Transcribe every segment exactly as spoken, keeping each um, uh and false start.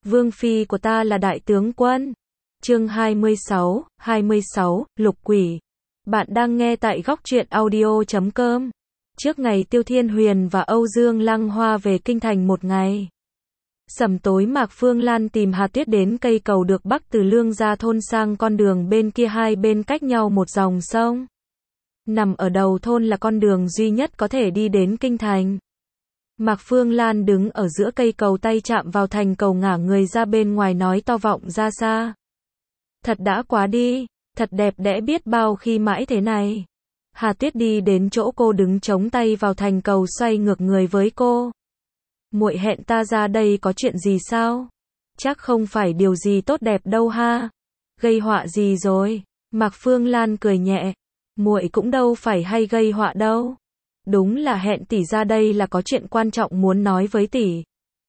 Vương phi của ta là đại tướng quân. Chương hai mươi sáu, hai mươi sáu, Lục Quỷ. Bạn đang nghe tại góc truyện audio chấm com. Trước ngày Tiêu Thiên Huyền và Âu Dương Lăng Hoa về kinh thành một ngày, sẩm tối Mạc Phương Lan tìm Hà Tuyết đến cây cầu được bắc từ Lương Gia thôn sang con đường bên kia, hai bên cách nhau một dòng sông. Nằm ở đầu thôn là con đường duy nhất có thể đi đến kinh thành. Mạc Phương Lan đứng ở giữa cây cầu, tay chạm vào thành cầu, ngả người ra bên ngoài nói to vọng ra xa. Thật đã quá đi, thật đẹp đẽ biết bao khi mãi thế này. Hà Tuyết đi đến chỗ cô đứng, chống tay vào thành cầu, xoay ngược người với cô. Muội hẹn ta ra đây có chuyện gì sao? Chắc không phải điều gì tốt đẹp đâu ha. Gây họa gì rồi? Mạc Phương Lan cười nhẹ. Muội cũng đâu phải hay gây họa đâu. Đúng là hẹn tỷ ra đây là có chuyện quan trọng muốn nói với tỷ.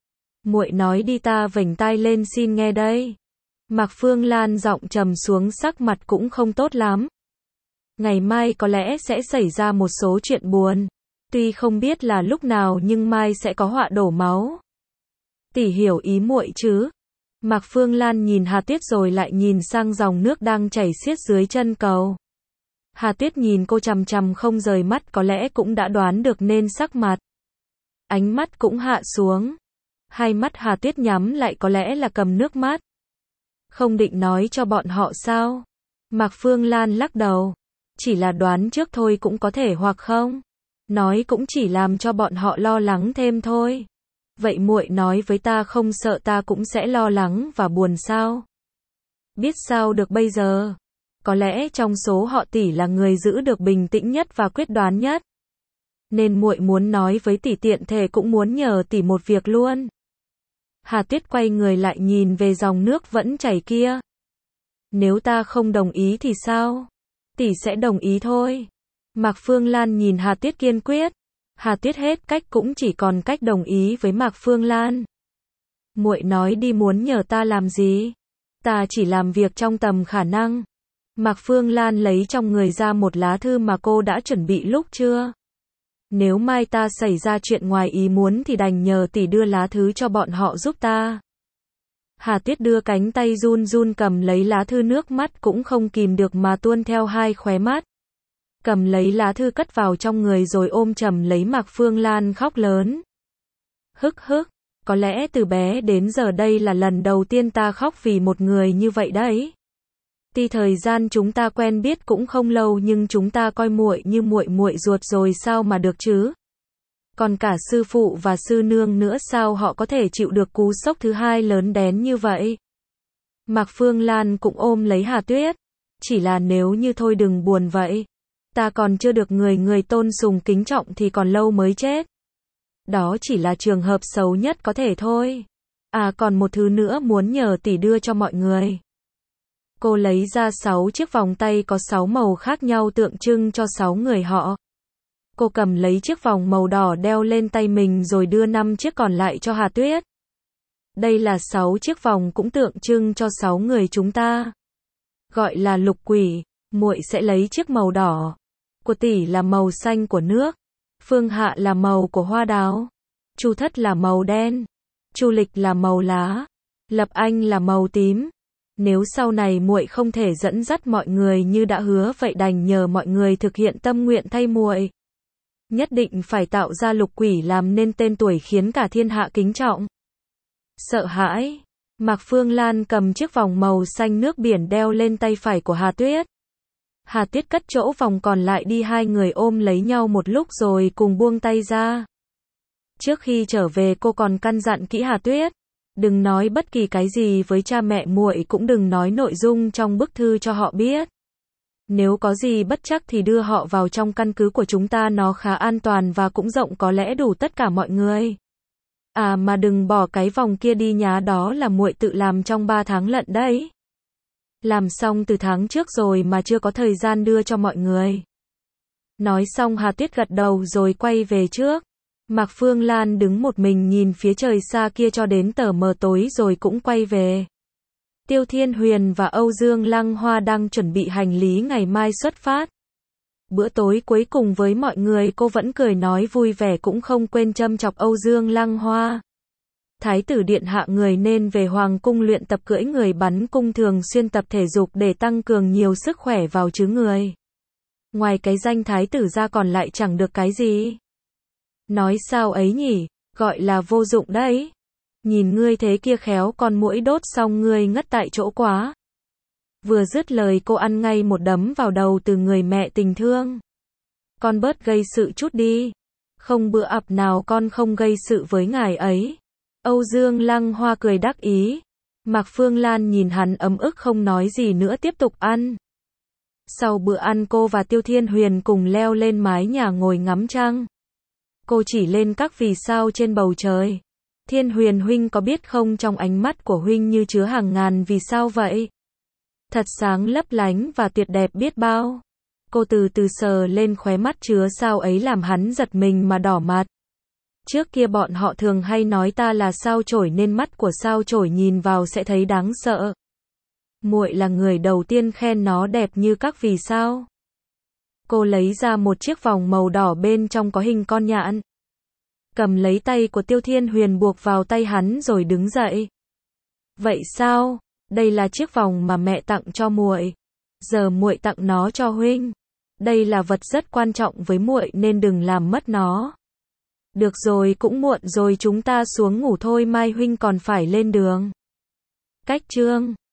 Muội nói đi, ta vểnh tai lên xin nghe đây. Mạc Phương Lan giọng trầm xuống, sắc mặt cũng không tốt lắm. Ngày mai có lẽ sẽ xảy ra một số chuyện buồn. Tuy không biết là lúc nào nhưng mai sẽ có họa đổ máu. Tỷ hiểu ý muội chứ? Mạc Phương Lan nhìn Hà Tuyết rồi lại nhìn sang dòng nước đang chảy xiết dưới chân cầu. Hà Tuyết nhìn cô chằm chằm không rời mắt, có lẽ cũng đã đoán được nên sắc mặt, ánh mắt cũng hạ xuống. Hai mắt Hà Tuyết nhắm lại, có lẽ là cầm nước mắt. Không định nói cho bọn họ sao? Mạc Phương Lan lắc đầu. Chỉ là đoán trước thôi, cũng có thể hoặc không. Nói cũng chỉ làm cho bọn họ lo lắng thêm thôi. Vậy muội nói với ta, không sợ ta cũng sẽ lo lắng và buồn sao? Biết sao được bây giờ. Có lẽ trong số họ tỷ là người giữ được bình tĩnh nhất và quyết đoán nhất. Nên muội muốn nói với tỷ, tiện thể cũng muốn nhờ tỷ một việc luôn. Hà Tuyết quay người lại nhìn về dòng nước vẫn chảy kia. Nếu ta không đồng ý thì sao? Tỷ sẽ đồng ý thôi. Mạc Phương Lan nhìn Hà Tuyết kiên quyết. Hà Tuyết hết cách cũng chỉ còn cách đồng ý với Mạc Phương Lan. Muội nói đi, muốn nhờ ta làm gì? Ta chỉ làm việc trong tầm khả năng. Mạc Phương Lan lấy trong người ra một lá thư mà cô đã chuẩn bị lúc trưa. Nếu mai ta xảy ra chuyện ngoài ý muốn thì đành nhờ tỷ đưa lá thư cho bọn họ giúp ta. Hà Tuyết đưa cánh tay run run cầm lấy lá thư, nước mắt cũng không kìm được mà tuôn theo hai khóe mắt. Cầm lấy lá thư cất vào trong người rồi ôm chầm lấy Mạc Phương Lan khóc lớn. Hức hức, có lẽ từ bé đến giờ đây là lần đầu tiên ta khóc vì một người như vậy đấy. Tuy thời gian chúng ta quen biết cũng không lâu nhưng chúng ta coi muội như muội muội ruột rồi sao mà được chứ? Còn cả sư phụ và sư nương nữa, sao họ có thể chịu được cú sốc thứ hai lớn đến như vậy? Mạc Phương Lan cũng ôm lấy Hà Tuyết. Chỉ là nếu như thôi đừng buồn vậy. Ta còn chưa được người người tôn sùng kính trọng thì còn lâu mới chết. Đó chỉ là trường hợp xấu nhất có thể thôi. À, còn một thứ nữa muốn nhờ tỷ đưa cho mọi người. Cô lấy ra sáu chiếc vòng tay có sáu màu khác nhau tượng trưng cho sáu người họ. Cô cầm lấy chiếc vòng màu đỏ đeo lên tay mình rồi đưa năm chiếc còn lại cho Hà Tuyết. Đây là sáu chiếc vòng cũng tượng trưng cho sáu người chúng ta. Gọi là lục quỷ. Muội sẽ lấy chiếc màu đỏ của tỷ là màu xanh của nước. Phương Hạ là màu của hoa đào. Chu Thất là màu đen. Chu Lịch là màu lá. Lập Anh là màu tím. Nếu sau này muội không thể dẫn dắt mọi người như đã hứa, vậy đành nhờ mọi người thực hiện tâm nguyện thay muội. Nhất định phải tạo ra lục quỷ làm nên tên tuổi khiến cả thiên hạ kính trọng. Sợ hãi. Mạc Phương Lan cầm chiếc vòng màu xanh nước biển đeo lên tay phải của Hà Tuyết. Hà Tuyết cất chỗ vòng còn lại đi, hai người ôm lấy nhau một lúc rồi cùng buông tay ra. Trước khi trở về cô còn căn dặn kỹ Hà Tuyết. Đừng nói bất kỳ cái gì với cha mẹ muội, cũng đừng nói nội dung trong bức thư cho họ biết. Nếu có gì bất trắc thì đưa họ vào trong căn cứ của chúng ta, nó khá an toàn và cũng rộng, có lẽ đủ tất cả mọi người. À mà đừng bỏ cái vòng kia đi nhá, đó là muội tự làm trong ba tháng lận đấy. Làm xong từ tháng trước rồi mà chưa có thời gian đưa cho mọi người. Nói xong Hà Tuyết gật đầu rồi quay về trước. Mạc Phương Lan đứng một mình nhìn phía trời xa kia cho đến tờ mờ tối rồi cũng quay về. Tiêu Thiên Huyền và Âu Dương Lăng Hoa đang chuẩn bị hành lý ngày mai xuất phát. Bữa tối cuối cùng với mọi người, cô vẫn cười nói vui vẻ, cũng không quên châm chọc Âu Dương Lăng Hoa. Thái tử điện hạ người nên về hoàng cung luyện tập cưỡi người bắn cung, thường xuyên tập thể dục để tăng cường nhiều sức khỏe vào chứ người. Ngoài cái danh thái tử ra còn lại chẳng được cái gì. Nói sao ấy nhỉ, gọi là vô dụng đấy. Nhìn ngươi thế kia khéo con muỗi đốt xong ngươi ngất tại chỗ quá. Vừa dứt lời cô ăn ngay một đấm vào đầu từ người mẹ tình thương. Con bớt gây sự chút đi. Không bữa ập nào con không gây sự với ngài ấy. Âu Dương Lăng Hoa cười đắc ý. Mạc Phương Lan nhìn hắn ấm ức không nói gì nữa tiếp tục ăn. Sau bữa ăn cô và Tiêu Thiên Huyền cùng leo lên mái nhà ngồi ngắm trăng. Cô chỉ lên các vì sao trên bầu trời. Thiên Huyền huynh có biết không, trong ánh mắt của huynh như chứa hàng ngàn vì sao vậy. Thật sáng lấp lánh và tuyệt đẹp biết bao. Cô từ từ sờ lên khóe mắt chứa sao ấy làm hắn giật mình mà đỏ mặt. Trước kia bọn họ thường hay nói ta là sao chổi nên mắt của sao chổi nhìn vào sẽ thấy đáng sợ. Muội là người đầu tiên khen nó đẹp như các vì sao. Cô lấy ra một chiếc vòng màu đỏ bên trong có hình con nhạn. Cầm lấy tay của Tiêu Thiên Huyền buộc vào tay hắn rồi đứng dậy. Vậy sao? Đây là chiếc vòng mà mẹ tặng cho muội. Giờ muội tặng nó cho huynh. Đây là vật rất quan trọng với muội nên đừng làm mất nó. Được rồi, cũng muộn rồi, chúng ta xuống ngủ thôi, mai huynh còn phải lên đường. Cách chương